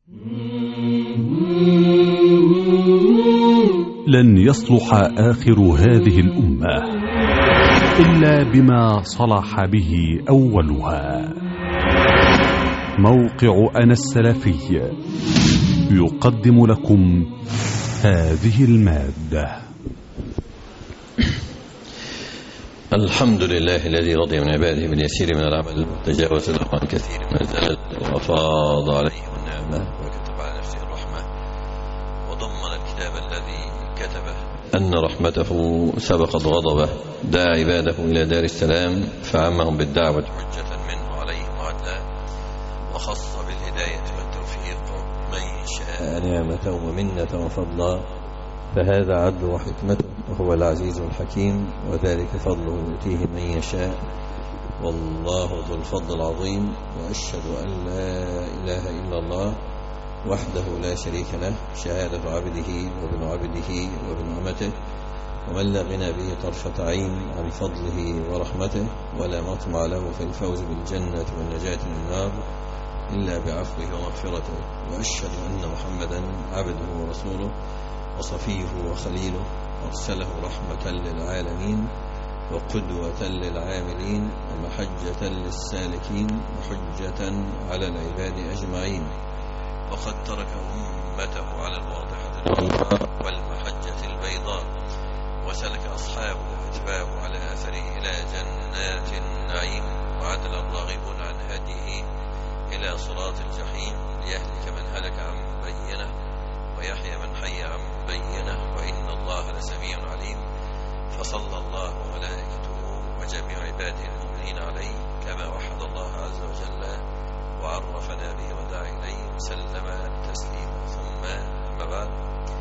لن يصلح آخر هذه الأمة إلا بما صلح به أولها. موقع أنا السلفي يقدم لكم هذه المادة. الحمد لله الذي رضي من عباده باليسير من العمل وتجاوز له عن كثير من الزلل وأفاض عليه النعمة وكتب على نفسه الرحمة وضمن الكتاب الذي كتبه أن رحمته سبقت غضبه، دعا عباده إلى دار السلام فعمهم بالدعوة حجة منه عليهم وعدلا، وخص بالهداية والتوفيق من شاء نعمة ومنة وفضلا، فهذا عدل وحكمته وهو العزيز الحكيم، وذلك فضله يؤتيه من يشاء، والله ذو الفضل العظيم. وأشهد أن لا إله إلا الله وحده لا شريك له، شهادة عبده وابن عبده وابن أمته، ومن لا غنى به طرفة عين عن فضله ورحمته، ولا مطمع له في الفوز بالجنة والنجاة من النار إلا بعفوه ومغفرته. وأشهد أن محمدا عبده ورسوله وصفيه وخليله، أرسله رحمة للعالمين وقدوة للعاملين ومحجة للسالكين وحجة على العباد أجمعين، وقد ترك أمته على الواضحة الغراء والمحجة البيضاء، وسلك أصحابه وأتباعه على أثره إلى جنات النعيم، وعدل الراغبون عن هديه إلى صراط الجحيم، ليهلك من هلك عن بينه ويحيى من حي عن بينه، وإن الله لسميع عليم. فصلى الله وملائكته وجميع عباده المؤمنين عليه كما وحد الله عز وجل وعرفنا به ودعا إليه وسلم تسليما. ثم أما بعد،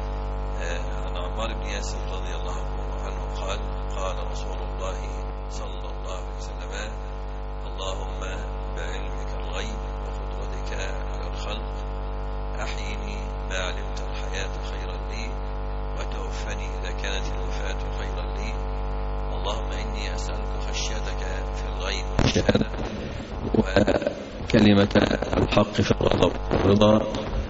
عن عمار بن ياسر رضي الله عنه قال: قال رسول الله صلى الله عليه وسلم: اللهم بعلمك الغيب وقدرتك على الخلق أحيني ما علمت الحياة خيرا لي، وتوفني إذا كانت الوفاة خيرا لي. اللهم إني أسألك خشيتك في الغيب والشهادة، وكلمة الحق في الغضب والرضا،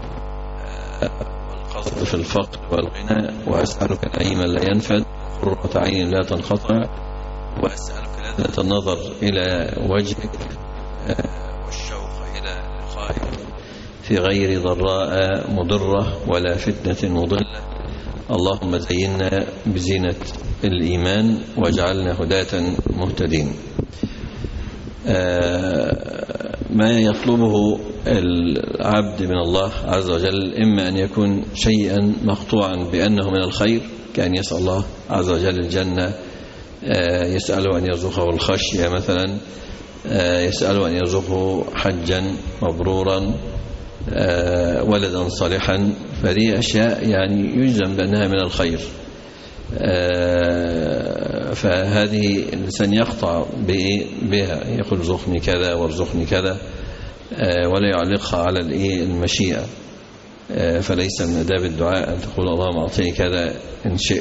والقصد في الفقر والغنى، وأسألك نعيما لا ينفد وقرة عين لا تنقطع، وأسألك لذة النظر إلى وجهك والشوق إلى لقائك في غير ضراء مضرة ولا فتنة مضلة. اللهم زينا بزينة الإيمان واجعلنا هداة مهتدين. ما يطلبه العبد من الله عز وجل إما أن يكون شيئا مقطوعا بأنه من الخير، كأن يسأل الله عز وجل الجنة، يسأله أن يرزقه الخشية مثلا، يسأله أن يرزقه حجا مبرورا، ولدا صالحا، فدي أشياء يعني يجزم بأنها من الخير. فهذه الإنسان يقطع بها، يقول ارزقني كذا وارزقني كذا، ولا يعلقها على المشيئة. فليس من آداب الدعاء أن تقول اللهم أعطيني كذا إن شئت،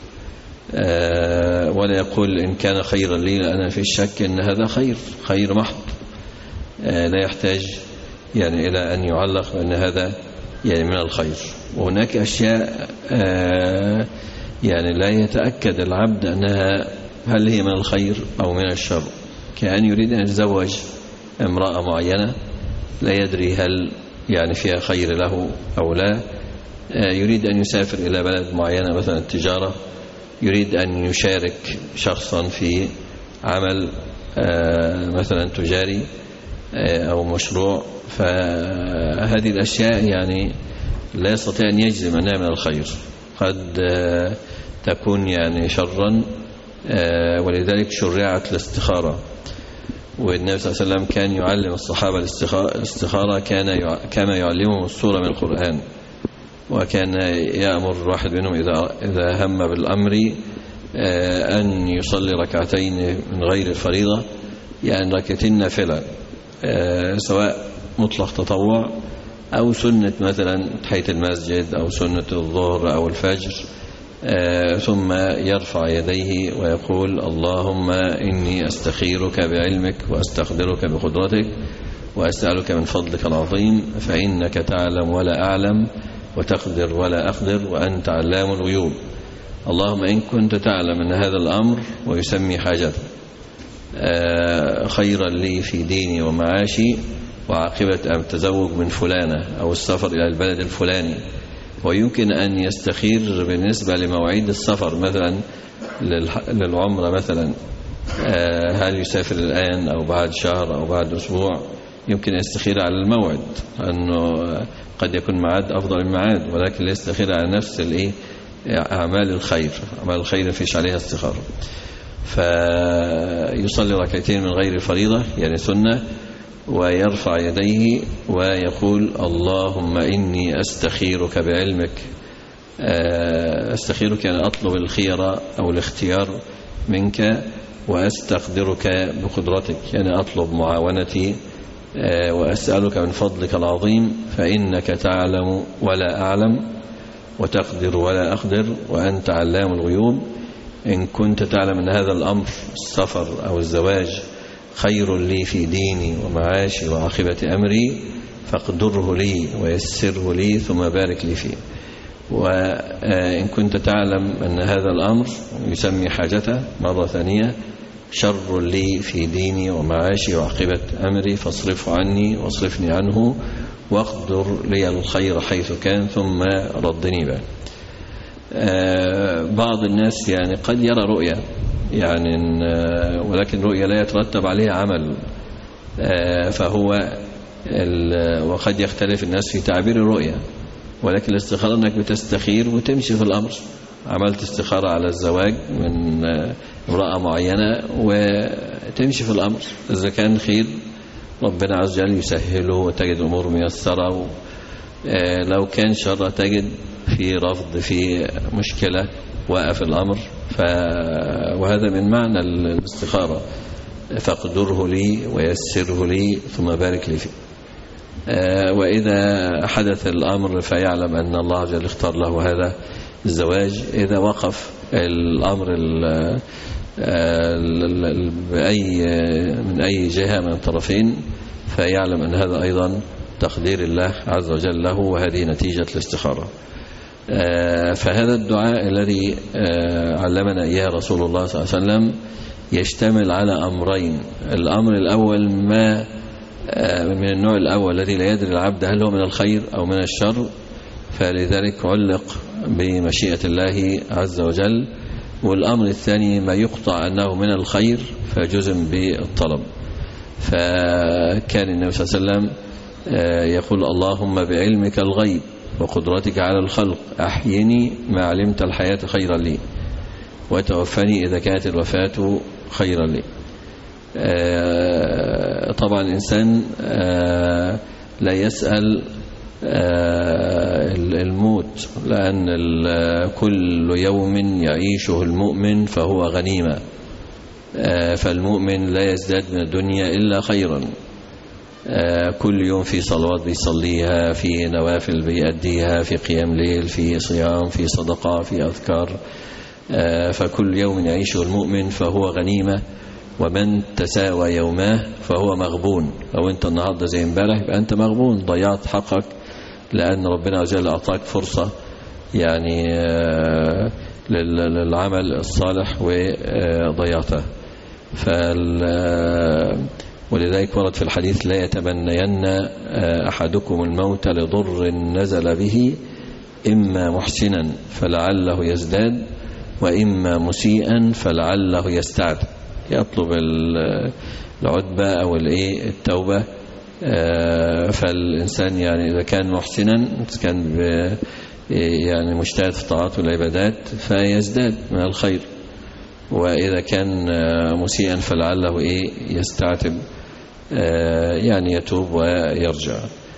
ولا يقول إن كان خيرا لي أنا في الشك إن هذا خير محض، لا يحتاج يعني إلى أن يعلق بأن هذا يعني من الخير. وهناك أشياء يعني لا يتأكد العبد أنها هل هي من الخير أو من الشر، كأن يريد أن يتزوج امرأة معينة لا يدري هل يعني فيها خير له أو لا، يريد أن يسافر إلى بلد معينة مثلا التجارة، يريد أن يشارك شخصا في عمل مثلا تجاري أو مشروع، فهذه الأشياء يعني لا يستطيع أن يجزم أنها من الخير، قد تكون يعني شرا، ولذلك شرعت الاستخارة. والنبي صلى الله عليه وسلم كان يعلم الصحابة الاستخارة كما يعلمهم السورة من القرآن، وكان يأمر الواحد منهم إذا هم بالأمر أن يصلي ركعتين من غير الفريضة، يعني ركعتين نافلة، سواء مطلق تطوع أو سنة مثلا تحية المسجد أو سنة الظهر أو الفجر، ثم يرفع يديه ويقول اللهم إني أستخيرك بعلمك وأستقدرك بقدرتك وأسألك من فضلك العظيم فإنك تعلم ولا أعلم وتقدر ولا أقدر وأنت علام الغيوب. اللهم إن كنت تعلم أن هذا الأمر ويسمي حاجته خيرا لي في ديني ومعاشي وعاقبة التزوج من فلانة أو السفر إلى البلد الفلاني، ويمكن أن يستخير بالنسبة لمواعيد السفر مثلا للعمرة مثلا، هل يسافر الآن أو بعد شهر أو بعد أسبوع، يمكن يستخير على الموعد أنه قد يكون معاد أفضل من معاد، ولكن لا يستخير على نفس أعمال الخير. أعمال الخير فيش عليها استخارة. فيصلي ركعتين من غير فريضة يعني سنة، ويرفع يديه ويقول اللهم إني أستخيرك بعلمك، أستخيرك يعني أطلب الخير أو الاختيار منك، وأستقدرك بقدرتك يعني أطلب معاونتي، وأسألك من فضلك العظيم فإنك تعلم ولا أعلم وتقدر ولا أقدر وأنت علام الغيوب. إن كنت تعلم أن هذا الأمر السفر أو الزواج خير لي في ديني ومعاشي وعاقبة أمري فاقدره لي ويسره لي ثم بارك لي فيه. وإن كنت تعلم أن هذا الأمر يسمي حاجته مرة ثانية شر لي في ديني ومعاشي وعاقبة أمري فاصرفه عني واصرفني عنه واقدر لي الخير حيث كان ثم ردني به. بعض الناس يعني قد يرى رؤيا يعني ولكن رؤيا لا يترتب عليها عمل، فهو وقد يختلف الناس في تعبير الرؤيا، ولكن الاستخارة أنك بتستخير وتمشي في الأمر. عملت استخارة على الزواج من امرأة معينة وتمشي في الأمر، إذا كان خير ربنا عز وجل يسهله وتجد أمور ميسرة، لو كان شر تجد في رفض في مشكلة وقف الأمر. وهذا من معنى الاستخارة، فاقدره لي ويسره لي ثم بارك لي فيه. وإذا حدث الأمر فيعلم أن الله عز وجل اختار له هذا الزواج. إذا وقف الأمر من أي جهة من الطرفين فيعلم أن هذا أيضا تقدير الله عز وجل له، وهذه نتيجة الاستخارة. فهذا الدعاء الذي علمنا إياه رسول الله صلى الله عليه وسلم يشتمل على أمرين. الأمر الأول ما من النوع الأول الذي لا يدري العبد هل هو من الخير أو من الشر، فلذلك علق بمشيئة الله عز وجل. والأمر الثاني ما يقطع أنه من الخير فجزم بالطلب. فكان النبي صلى الله عليه وسلم يقول اللهم بعلمك الغيب وقدرتك على الخلق أحيني ما علمت الحياة خيرا لي وتوفني إذا كانت الوفاة خيرا لي. طبعا الإنسان لا يسأل الموت، لأن كل يوم يعيشه المؤمن فهو غنيمة، فالمؤمن لا يزداد من الدنيا إلا خيرا. كل يوم في صلوات بيصليها، في نوافل بيأديها، في قيام ليل، في صيام، في صدقة، في أذكار. فكل يوم يعيشه المؤمن فهو غنيمة، ومن تساوى يوماه فهو مغبون. لو انت النهاردة زي امبارح يبقى انت مغبون، ضيعت حقك، لأن ربنا عز وجل أعطاك فرصة يعني للعمل الصالح وضيعته. ولذلك ورد في الحديث لا يتمنين أحدكم الموت لضر نزل به، إما محسنا فلعله يزداد وإما مسيئا فلعله يستعد. يطلب العتبة أو التوبة. فالإنسان يعني إذا كان محسنا كان يعني مجتهد في الطاعات والعبادات فيزداد من الخير، وإذا كان مسيئا فلعله يستعتب يعني يتوب ويرجع.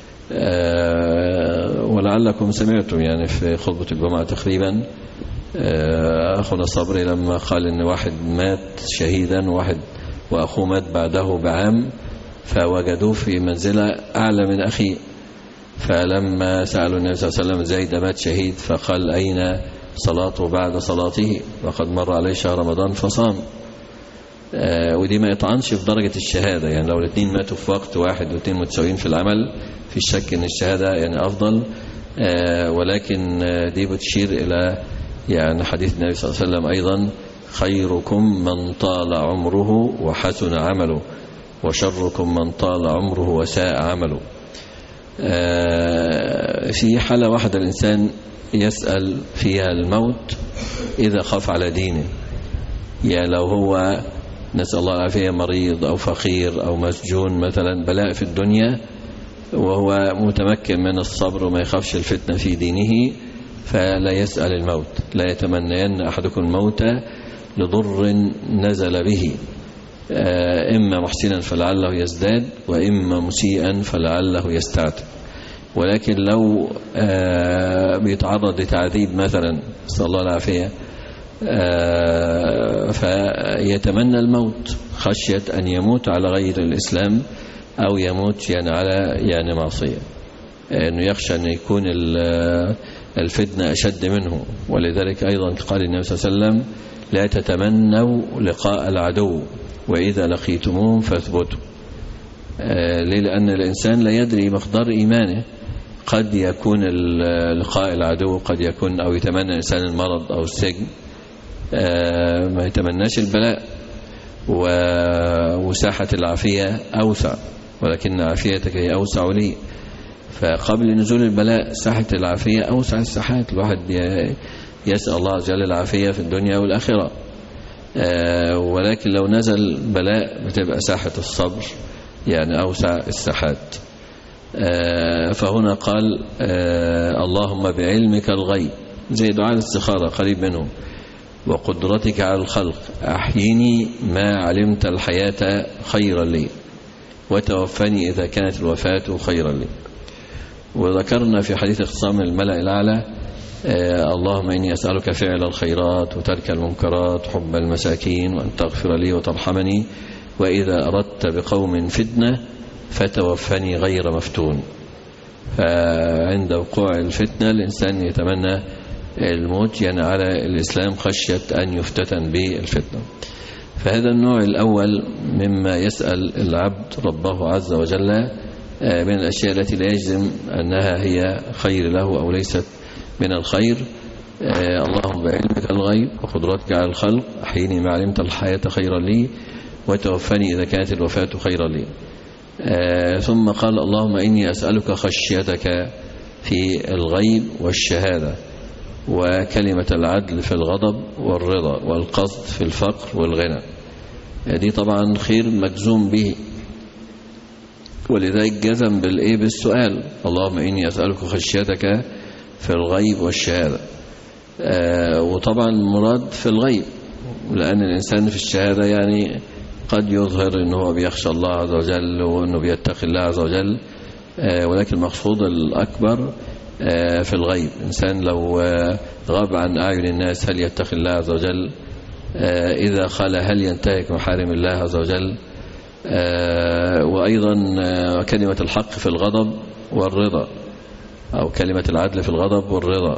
ولعلكم سمعتم يعني في خطبة الجمعة تقريبا أخونا صبري لما قال إن واحد مات شهيدا وأخوه مات بعده بعام، فوجدوه في منزلة أعلى من أخيه. فلما سألوا النبي صلى الله عليه وسلم زيد مات شهيد، فقال أين صلاته بعد صلاته وقد مر عليه شهر رمضان فصام. ودي ما يطعنش في درجة الشهادة، يعني لو الاثنين ماتوا في وقت واحد والاثنين متساويين في العمل في الشك ان الشهادة يعني أفضل، ولكن دي بتشير إلى يعني حديث النبي صلى الله عليه وسلم أيضا: خيركم من طال عمره وحسن عمله، وشركم من طال عمره وساء عمله. في حالة واحدة الإنسان يسأل فيها الموت إذا خاف على دينه، يعني لو هو نسأل الله العافية مريض أو فقير أو مسجون مثلا، بلاء في الدنيا، وهو متمكن من الصبر وما يخافش الفتنة في دينه، فلا يسأل الموت. لا يتمنين أحدكم الموت لضر نزل به، إما محسنا فلعله يزداد، وإما مسيئا فلعله يستعتب. ولكن لو بيتعرض لتعذيب مثلا نسأل الله العافية، فيتمنى الموت خشية أن يموت على غير الإسلام أو يموت يعني على يعني معصية، أنه يخشى أن يكون الفتنة أشد منه. ولذلك أيضا قال النبي صلى الله عليه وسلم: لا تتمنوا لقاء العدو وإذا لقيتموهم فاثبتوا. ليه؟ لأن الإنسان لا يدري مقدار إيمانه، قد يكون لقاء العدو، قد يكون أو يتمنى الإنسان المرض أو السجن، ما يتمناش البلاء. وساحة العافية أوسع، ولكن عافيتك هي أوسع لي. فقبل نزول البلاء ساحة العافية أوسع الساحات، الواحد يسأل الله عز وجل العافية في الدنيا والآخرة. ولكن لو نزل بلاء بتبقى ساحة الصبر يعني أوسع الساحات. فهنا قال: اللهم بعلمك الغيب، زي دعاء الاستخارة قريب منه، وقدرتك على الخلق أحيني ما علمت الحياة خيرا لي، وتوفني إذا كانت الوفاة خيرا لي. وذكرنا في حديث اختصام الملأ الأعلى: اللهم إني أسألك فعل الخيرات وترك المنكرات، حب المساكين، وأن تغفر لي وترحمني، وإذا أردت بقوم فتنة فتوفني غير مفتون. فعند وقوع الفتنة الإنسان يتمنى الموت يعني على الإسلام خشية أن يفتتن بالفتنة. فهذا النوع الأول مما يسأل العبد ربه عز وجل من الأشياء التي لا يجزم أنها هي خير له أو ليست من الخير: اللهم بعلمك الغيب وقدرتك على الخلق أحيني ما علمت الحياة خيرا لي، وتوفني إذا كانت الوفاة خيرا لي. ثم قال: اللهم إني أسألك خشيتك في الغيب والشهادة، وكلمة العدل في الغضب والرضا، والقصد في الفقر والغنى. دي طبعا خير مجزوم به، ولذلك جزم بالسؤال: اللهم إني أسألك خشيتك في الغيب والشهادة. وطبعا المراد في الغيب، لأن الإنسان في الشهادة يعني قد يظهر أنه هو بيخشى الله عز وجل وأنه بيتقي الله عز وجل، ولكن المقصود الأكبر في الغيب. الإنسان لو غاب عن أعين الناس هل يتقي الله عز وجل؟ إذا خلى هل ينتهك محارم الله عز وجل؟ وأيضا كلمة الحق في الغضب والرضا، أو كلمة العدل في الغضب والرضا.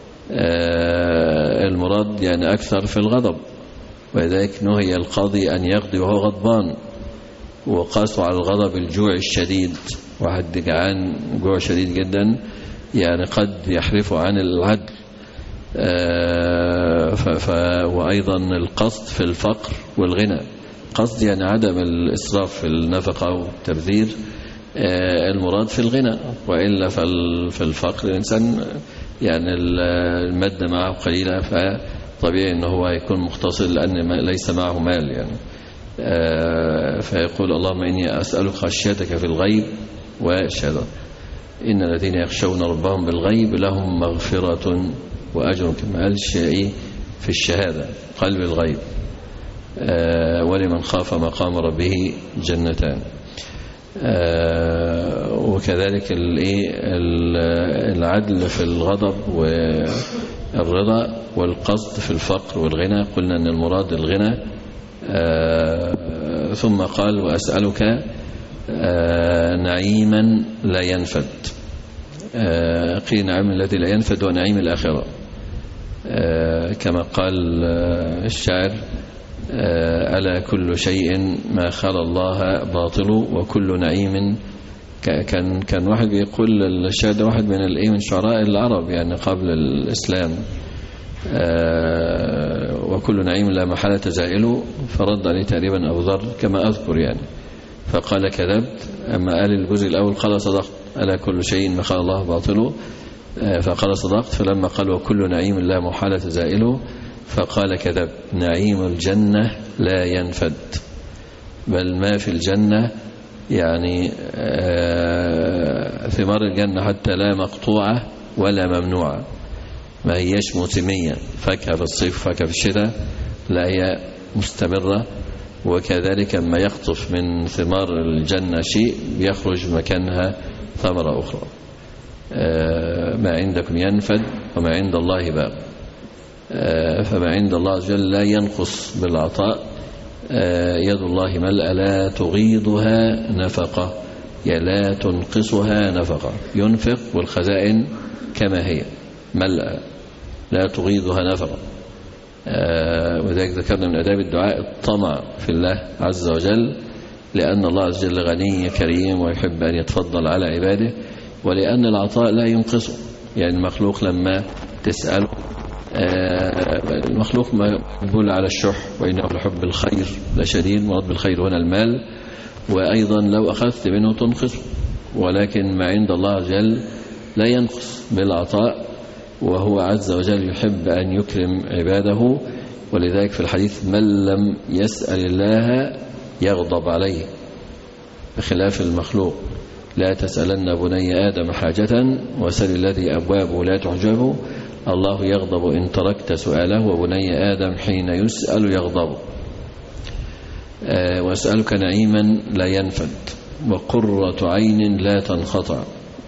المراد يعني أكثر في الغضب، ولذلك نهي القاضي أن يغضب وهو غضبان، وقاسوا على الغضب الجوع الشديد. واحد جعان جوع شديد جدا يعني قد يحرفه عن العدل. وأيضا القصد في الفقر والغنى، قصد يعني عدم الإسراف في النفقة والتبذير، المراد في الغنى. وإلا في الفقر الإنسان يعني المادة معه قليلة، فطبيعي أنه هو يكون مختصر لأن ليس معه مال يعني. فيقول: اللهم إني أسألك خشيتك في الغيب والشهادة، إن الذين يخشون ربهم بالغيب لهم مغفرة وأجر. كما قالش في الشهادة قلب الغيب. ولمن خاف مقام ربه جنتان. وكذلك العدل في الغضب والرضا، والقصد في الفقر والغنى. قلنا أن المراد الغنى. ثم قال: وأسألك نعيما لا ينفد. قيل نعيم الذي لا ينفد ونعيم الآخرة، كما قال الشاعر: ألا كل شيء ما خلا الله باطل وكل نعيم. كان واحد بيقول الشاعر ده واحد من شعراء العرب يعني قبل الإسلام، وكل نعيم لا محالة زائل، فرد عليه تقريبا أبو ذر كما أذكر يعني، فقال كذبت. أما قال الجزء الأول قال صدقت، ألا كل شيء ما خلا الله باطل، فقال صدقت. فلما قال وكل نعيم لا محالة زائل فقال كذبت. نعيم الجنة لا ينفد، بل ما في الجنة يعني ثمار الجنة حتى لا مقطوعة ولا ممنوعة، ما هيش موسمية، فاكهة في الصيف فاكهة في الشتاء، لا هي مستمرة. وكذلك ما يقطف من ثمار الجنة شيء بيخرج مكانها ثمرة أخرى. ما عندكم ينفد وما عند الله باق. فما عند الله عز وجل لا ينقص بالعطاء. يد الله ملأ لا تغيضها نفقة، لا تنقصها نفقة. ينفق والخزائن كما هي ملأ لا تغيضها نفقة. وذلك ذكرنا من آداب الدعاء الطمع في الله عز وجل، لأن الله عز وجل غني كريم ويحب أن يتفضل على عباده، ولأن العطاء لا ينقصه. يعني المخلوق لما تسأله، المخلوق مقبول على الشح، وإنه لحب الخير لشديد. مراد بالخير هنا المال، وأيضا لو أخذت منه تنقصه، ولكن ما عند الله عز وجل لا ينقص بالعطاء، وهو عز وجل يحب أن يكرم عباده. ولذلك في الحديث من لم يسأل الله يغضب عليه، بخلاف المخلوق. لا تسألن بني آدم حاجة وسل الذي أبوابه لا تحجبه، الله يغضب إن تركت سؤاله، وبني آدم حين يسأل يغضب. وأسألك نعيما لا ينفد وقرة عين لا تنقطع.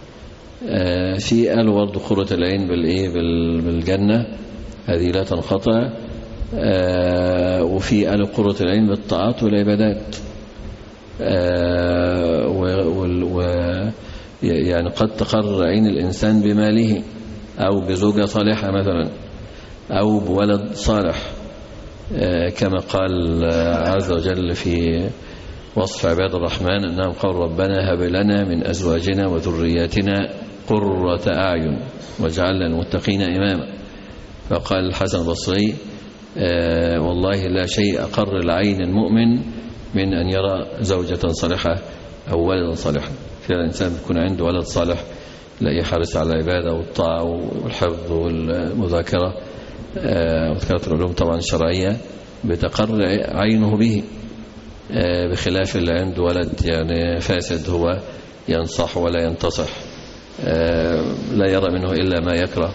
في قالوا برضه قرة العين بالجنة هذه لا تنقطع. وفي قالوا قرة العين بالطاعات والعبادات. يعني قد تقر عين الإنسان بماله، أو بزوجة صالحة مثلا، أو بولد صالح، كما قال عز وجل في وصف عباد الرحمن أنهم قالوا ربنا هب لنا من أزواجنا وذرياتنا قرة أعين واجعلنا المتقين إماما. فقال الحسن البصري والله لا شيء أقر العين المؤمن من أن يرى زوجة صالحة أو ولدا صالحا. فعلا الإنسان بيكون عنده ولد صالح لا يحرص على العبادة والطاعة والحفظ والمذاكرة وذكرة العلوم طبعا الشرعية، بتقر عينه به، بخلاف اللي عنده ولد يعني فاسد، هو ينصح ولا ينتصح، لا يرى منه إلا ما يكره.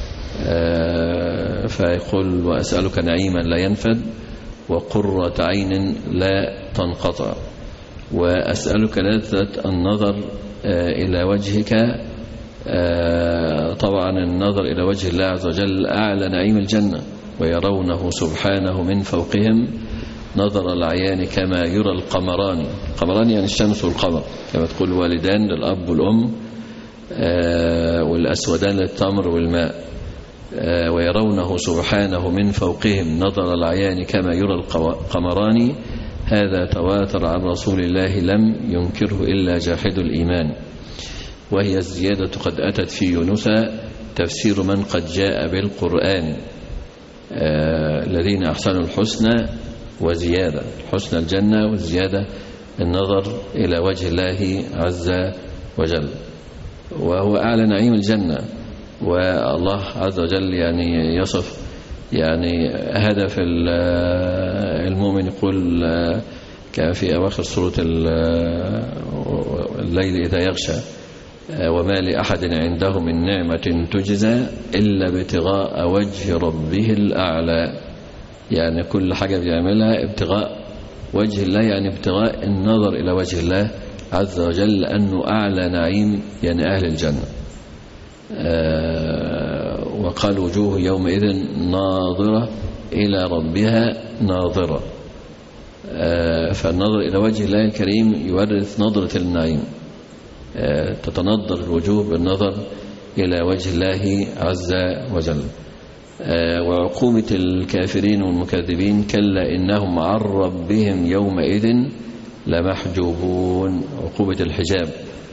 فيقول وأسألك نعيما لا ينفد وقرة عين لا تنقطع، وأسألك لذة النظر إلى وجهك. طبعا النظر إلى وجه الله عز وجل أعلى نعيم الجنة، ويرونه سبحانه من فوقهم نظر العيان كما يرى القمران. القمران يعني الشمس والقمر، كما تقول الوالدان للأب والأم، والأسودان للتمر والماء. ويرونه سبحانه من فوقهم نظر العيان كما يرى القمران. هذا تواتر عن رسول الله لم ينكره إلا جاحد الإيمان. وهي الزيادة قد أتت في يونس تفسير من قد جاء بالقرآن. الذين أحسنوا الحسنى وزيادة، الحسنى الجنة والزيادة النظر إلى وجه الله عز وجل، وهو أعلى نعيم الجنة. والله عز وجل يعني يصف يعني هدف المؤمن، يقول كان في أواخر سورة الليل إذا يغشى وما لأحد عنده من نعمة تجزى إلا ابتغاء وجه ربه الأعلى. يعني كل حاجة بيعملها ابتغاء وجه الله، يعني ابتغاء النظر إلى وجه الله عز وجل، لأنه أعلى نعيم يعني أهل الجنة. وقال وجوه يومئذ ناظرة إلى ربها ناظرة. فالنظر إلى وجه الله الكريم يورث نظرة النعيم، تتنظر الوجوه بالنظر إلى وجه الله عز وجل. وعقوبة الكافرين والمكذبين كلا إنهم عن ربهم يومئذ لمحجوبون. عقوبة الحجاب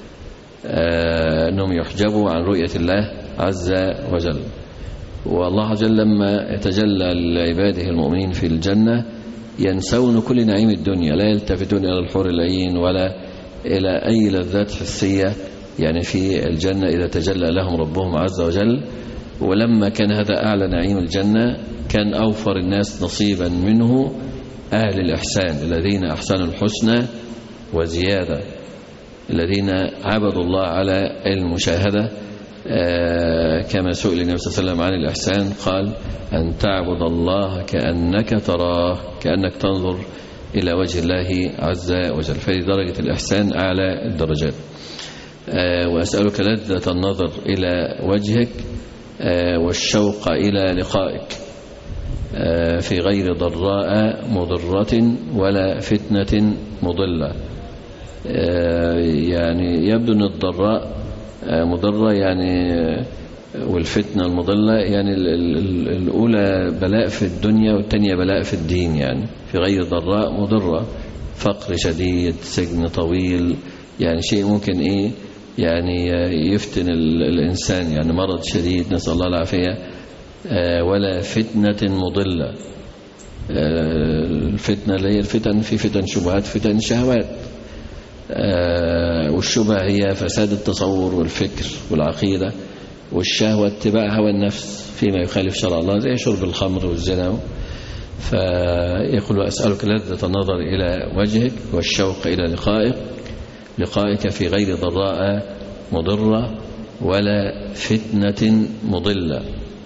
أنهم يحجبوا عن رؤية الله عز وجل. والله عز وجل لما يتجلى لعباده المؤمنين في الجنة ينسون كل نعيم الدنيا، لا يلتفتون إلى الحور العين ولا إلى أي لذات حسية يعني في الجنة إذا تجلى لهم ربهم عز وجل. ولما كان هذا أعلى نعيم الجنة كان أوفر الناس نصيبا منه أهل الإحسان الذين أحسنوا الحسنى وزيادة، الذين عبدوا الله على المشاهدة. كما سئل النبي صلى الله عليه وسلم عن الإحسان قال أن تعبد الله كأنك تراه، كأنك تنظر إلى وجه الله عز وجل. فهذه درجة الإحسان أعلى الدرجات. وأسألك لذة النظر إلى وجهك والشوق إلى لقائك في غير ضراء مضرة ولا فتنة مضلة. يعني يبدو أن الضراء مضرة يعني والفتنة المضلة يعني الأولى بلاء في الدنيا والثانية بلاء في الدين. يعني في غير ضراء مضرة، فقر شديد، سجن طويل، يعني شيء ممكن يعني يفتن الإنسان، يعني مرض شديد نسأل الله العافية. ولا فتنة مضلة. الفتنة اللي هي الفتن، في فتن شبهات، فتن شهوات. والشبهة هي فساد التصور والفكر والعقيدة، والشهوة اتباع هوى النفس فيما يخالف شرع الله زي شرب الخمر والزنا. فيقول أسألك لذة النظر إلى وجهك والشوق إلى لقائك في غير ضراء مضرة ولا فتنة مضلة.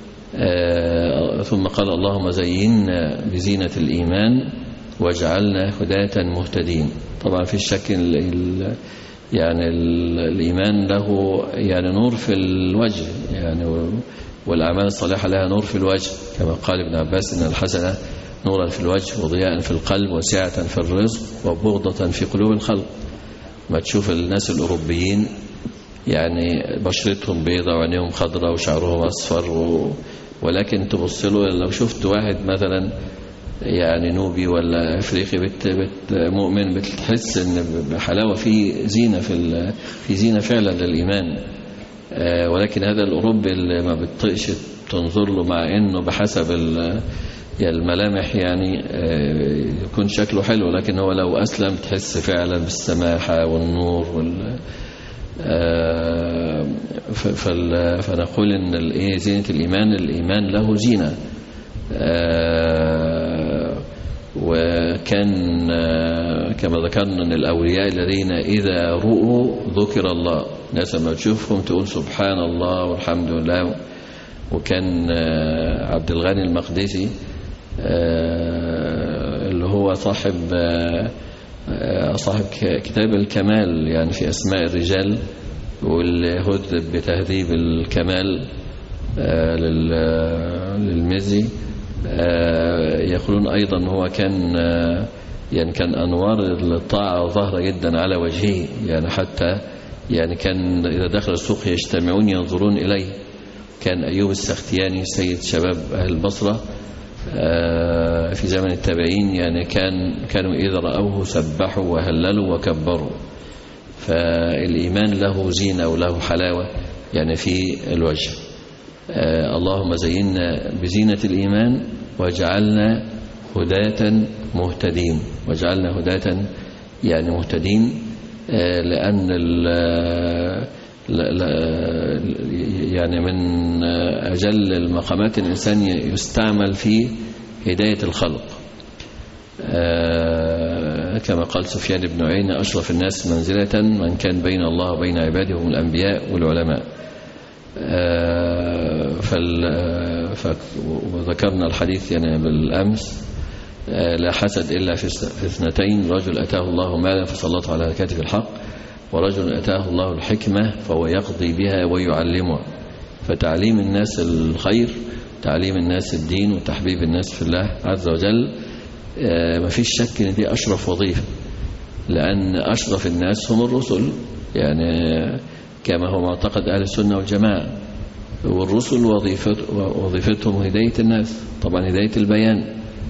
ثم قال اللهم زينا بزينة الإيمان واجعلنا هداة مهتدين. طبعا في الشك يعني الإيمان له يعني نور في الوجه، يعني والأعمال الصالحة لها نور في الوجه، كما قال ابن عباس إن الحسنة نورا في الوجه وضياء في القلب وسعة في الرزق وبغضة في قلوب الخلق. ما تشوف الناس الأوروبيين يعني بشرتهم بيضة وعينيهم خضراء وشعرهم أصفر ولكن تبص له لو شفت واحد مثلا يعني نوبي ولا أفريقي مؤمن بتحس إن بحلاوة في زينة في زينة فعلا للإيمان. ولكن هذا الأوروبي اللي ما بتطيقش تنظر له مع إنه بحسب الملامح يعني يكون شكله حلو، لكن هو لو أسلم تحس فعلا بالسماحة والنور فنقول إن زينة الإيمان له زينة. وكان كما ذكرنا أن الأولياء الذين إذا رؤوا ذكر الله، ناس ما تشوفهم تقول سبحان الله والحمد لله. وكان عبد الغني المقدسي اللي هو صاحب كتاب الكمال يعني في أسماء الرجال، واللي هذب بتهذيب الكمال للمزي، يقولون أيضا هو كان أنوار الطاعة ظاهرة جدا على وجهه، يعني حتى يعني كان إذا دخل السوق يجتمعون ينظرون إليه. كان أيوب السختياني سيد شباب أهل البصرة في زمن التابعين يعني كانوا إذا رأوه سبحوا وهللوا وكبروا. فالإيمان له زينة وله حلاوة يعني في الوجه. اللهم زينا بزينة الإيمان واجعلنا هداة مهتدين. واجعلنا هداة يعني مهتدين، لأن يعني من أجل المقامات الإنسان يستعمل في هداية الخلق. كما قال سفيان بن عيينة أشرف الناس منزلة من كان بين الله وبين عباده هم الأنبياء والعلماء. وذكرنا الحديث يعني بالأمس لا حسد إلا في اثنتين: رجل أتاه الله مالا فسلطه على كاتب الحق، ورجل أتاه الله الحكمة فهو يقضي بها ويعلمها. فتعليم الناس الخير، تعليم الناس الدين، وتحبيب الناس في الله عز وجل ما فيش شك ان دي أشرف وظيفة، لأن أشرف الناس هم الرسل، يعني كما هو معتقد أهل السنة والجماعة. والرسل وظيفتهم هداية الناس، طبعا هداية البيان.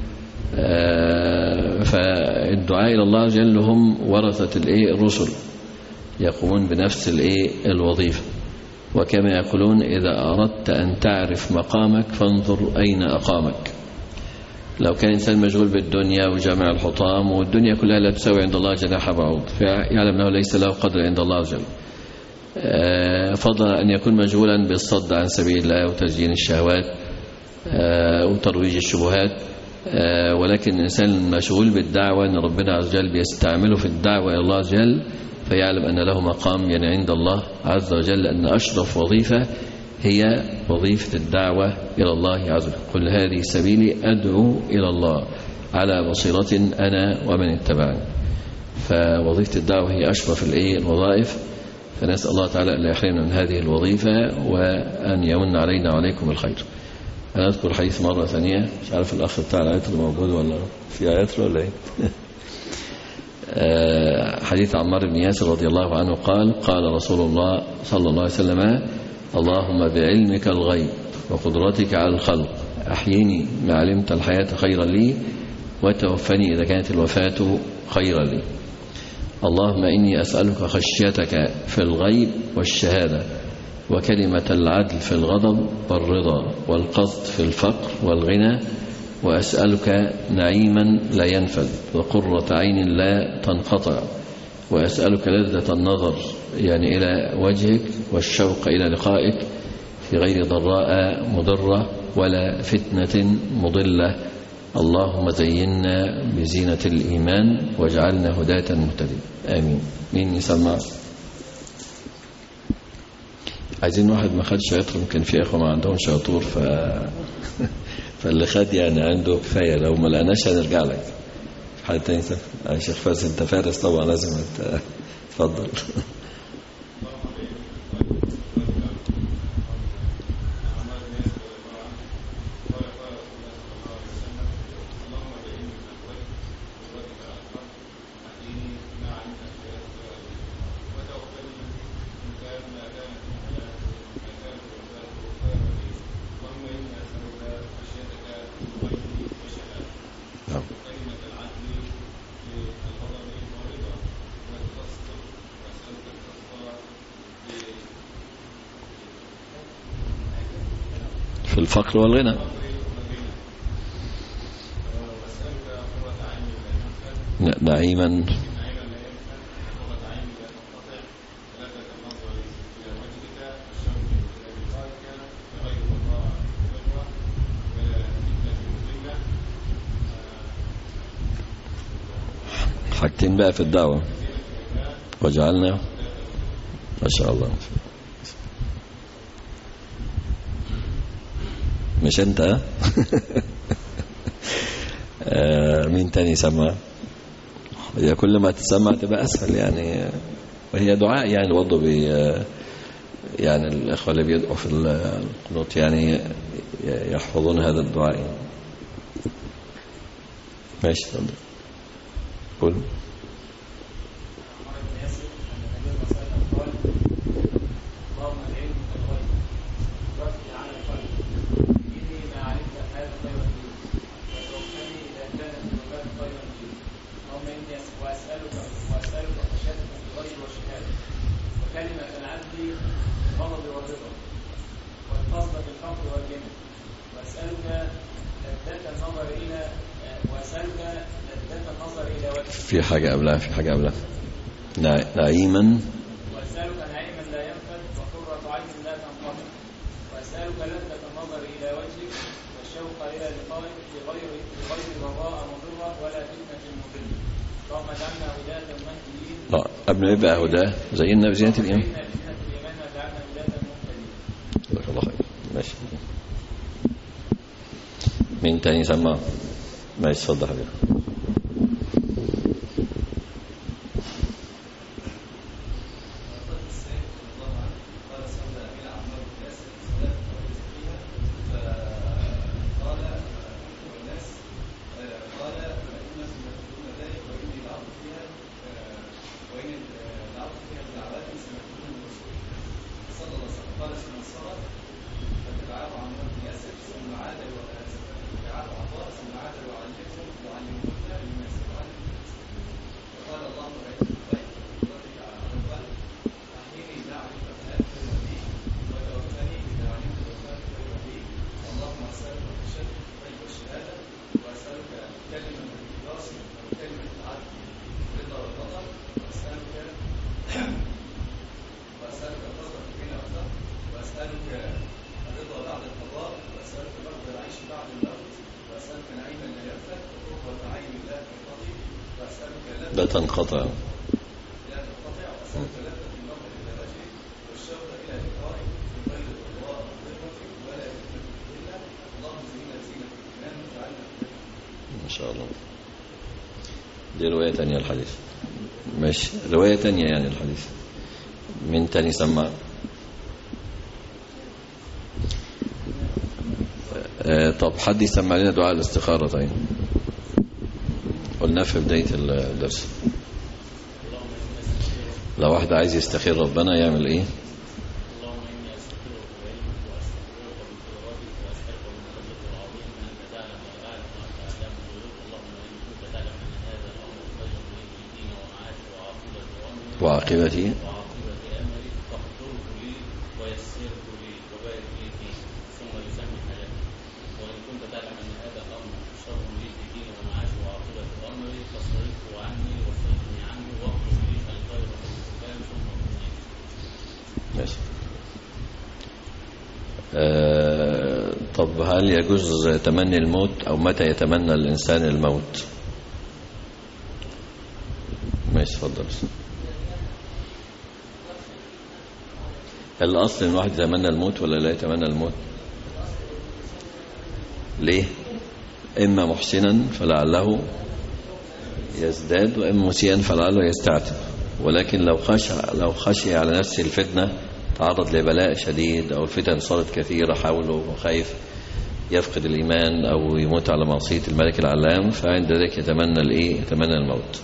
فالدعاء إلى الله عز وجل هم ورثة الرسل، يقومون بنفس الوظيفة. وكما يقولون إذا أردت أن تعرف مقامك فانظر أين أقامك. لو كان إنسان مشغول بالدنيا وجمع الحطام والدنيا كلها لا تساوي عند الله جناح بعوض، فيعلم أنه ليس له قدر عند الله عز وجل، فضلا أن يكون مشغولا بالصد عن سبيل الله وتزيين الشهوات وترويج الشبهات. ولكن الإنسان مشغول بالدعوة أن ربنا عز وجل بيستعمله في الدعوة إلى الله عز وجل، فيعلم أن له مقام عند الله عز وجل، أن أشرف وظيفة هي وظيفة الدعوة إلى الله عز وجل. قل هذه سبيلي أدعو إلى الله على بصيرة أنا ومن اتبعني. فوظيفة الدعوة هي أشرف الوظائف، فنسأل الله تعالى أن لا يحرمنا من هذه الوظيفة وأن يمن علينا وعليكم الخير. أنا أذكر الحديث مرة ثانية، مش عارف الأخ بتاع العطر موجود ولا في عطر ولا إيه؟ حديث عمار بن ياسر رضي الله عنه قال رسول الله صلى الله عليه وسلم: اللهم بعلمك الغيب وقدرتك على الخلق أحيني ما علمت الحياة خيرا لي، وتوفني إذا كانت الوفاة خيرا لي. اللهم إني أسألك خشيتك في الغيب والشهادة، وكلمة العدل في الغضب والرضا، والقصد في الفقر والغنى، وأسألك نعيما لا ينفد وقرة عين لا تنقطع، وأسألك لذة النظر إلى وجهك والشوق إلى لقائك في غير ضراء مضرة ولا فتنة مضلة. اللهم زينا بزينة الإيمان واجعلنا هداة مهتدين. آمين. مين يسمع؟ عايزين واحد ما خدش عطر، ممكن في أخوة ما عندهم عطور فاللي خد عنده كفاية، لو ما لقناش هنرجع لك. حد تاني؟ يا شيخ فارس أنت فارس طبعا لازم تفضل. في الفقر والغنى. نعيما حاجتين بقى في الدعوة، وجعلنا ما شاء الله. مش انت مين تاني سمع؟ هي كل ما تسمع تبقى اسهل وهي دعاء برضه الاخوه اللي بيدعوا في القنوت يحفظون هذا الدعاء. ماشي قول. في حاجة قبلها نعيما، وأسألك نعيما لا ينفد وقرة عين لا تنقطع، وأسألك لذة النظر إلى وجهك والشوق إلى لقائك بغير ضراء مضرة ولا فتنة مضلة. اللهم اجعلنا هداة مهديين. قبل ما يبقى هداة زينا بزينة الإيمان. واجعلنا هداة مهتدين. بارك الله خير. ماشي. مين تاني سمع؟ ماشي اتفضل حبيبي. وأسألك الرضا بعد القضاء، وأسألك برد العيش بعد الموت، وأسألك نعيما لا ينفد وقرة عين لا تنقضي، وأسألك لا تنقطع. وأسألك لذة النظر إلى وجهك والشوق إلى لقائك في غير الضراء وضرتك ولا فتنة إلا. اللهم زينا زينة الإيمان وجعلنا ما شاء الله. دي رواية تانية الحديث. ماشي، رواية تانية يعني الحديث. من تاني سمع؟ طب حد يسمع لنا دعاء الاستخارة؟ طيب قلنا في بداية الدرس. لو واحد عايز يستخير ربنا يعمل ايه؟ وعاقبتي طب هل يجوز تمني الموت أو متى يتمنى الإنسان الموت؟ ماشي، اتفضل. الأصل إن الواحد يتمنى الموت ولا لا يتمنى الموت؟ ليه؟ إما محسنا فلعله يزداد، وإما مسيئا فلعله يستعتب. ولكن لو خشي على نفسه الفتنة، تعرض لبلاء شديد أو الفتن صارت كثيرة حوله وخايف يفقد الإيمان أو يموت على معصية الملك العلام، فعند ذلك يتمنى الموت.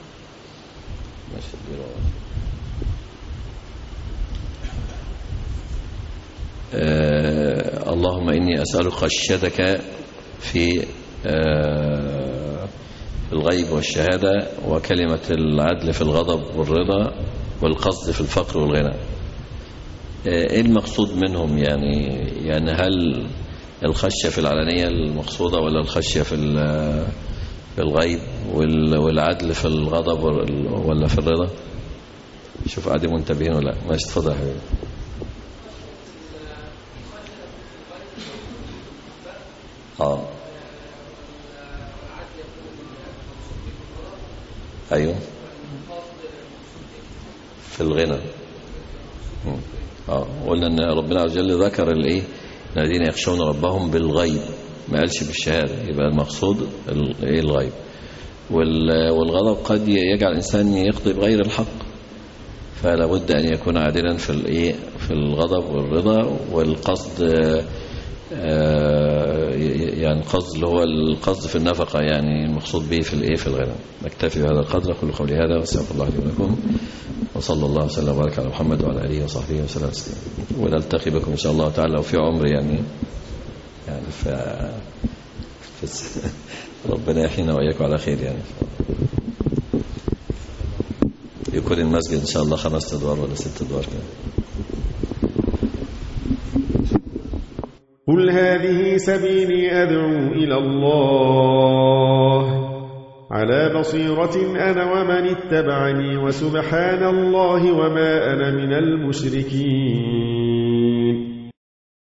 اللهم إني أسألك خشيتك في الغيب والشهادة، وكلمة العدل في الغضب والرضا، والقصد في الفقر والغنى. ايه المقصود منهم؟ يعني هل الخشية في العلانية المقصودة، ولا الخشية في الغيب، والعدل في الغضب، ولا في الرضا؟ شوف قاعدين منتبهين ولا لا؟ ماشي، اتفضل يا حبيبي. ايوه، في الغنى. قلنا ان ربنا عز وجل ذكر الذين يخشون ربهم بالغيب، ما قالش بالشهاده، يبقى المقصود الغيب. والغضب قد يجعل الانسان يقضي بغير الحق، فلا بد ان يكون عادلا في الغضب والرضا. والقصد يعني القصد اللي هو القصد في النفقه، يعني المقصود به في الغنى. نكتفي بهذا القدر. اقول قولي هذا واستغفر الله لي ولكم، وصلى الله وسلم وبارك على محمد وعلى اله وصحبه وسلم تسليما. ونلتقي بكم ان شاء الله تعالى لو في عمر، يعني ربنا يحيينا واياكم على خير. يعني يكون المسجد ان شاء الله 5 أدوار ولا 6 أدوار كده. قل هذه سبيلي أدعو إلى الله على بصيرة أنا ومن اتبعني، وسبحان الله وما أنا من المشركين.